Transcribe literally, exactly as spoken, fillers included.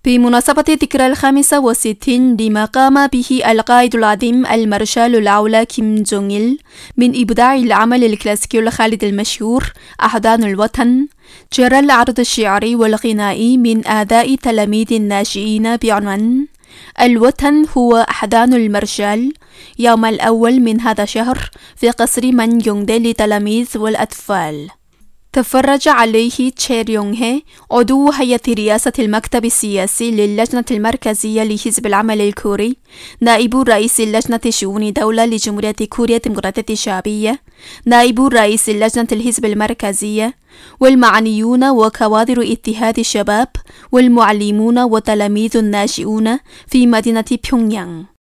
في مناسبة ذكرى الخامسة والستين لما قام به القائد العظيم المارشال الأول كيم جونغ إل من إبداع العمل الكلاسيكي الخالد المشهور أحضان الوطن، جرى العرض الشعري والغنائي من أداء تلاميذ الناشئين بعنوان الوطن هو أحضان المارشال يوم الأول من هذا الشهر في قصر من يونغدي للتلاميذ والأطفال. تفرج عليه تشي ريونغ هي عضو هيئة رئاسة المكتب السياسي للجنة المركزية لحزب العمل الكوري، نائب رئيس لجنة شؤون دولة لجمهورية كوريا الديمقراطية الشعبية، نائب رئيس لجنة الحزب المركزية، والمعنيون وكوادر اتحاد الشباب والمعلمون والتلاميذ الناشئون في مدينة بيونغيانغ.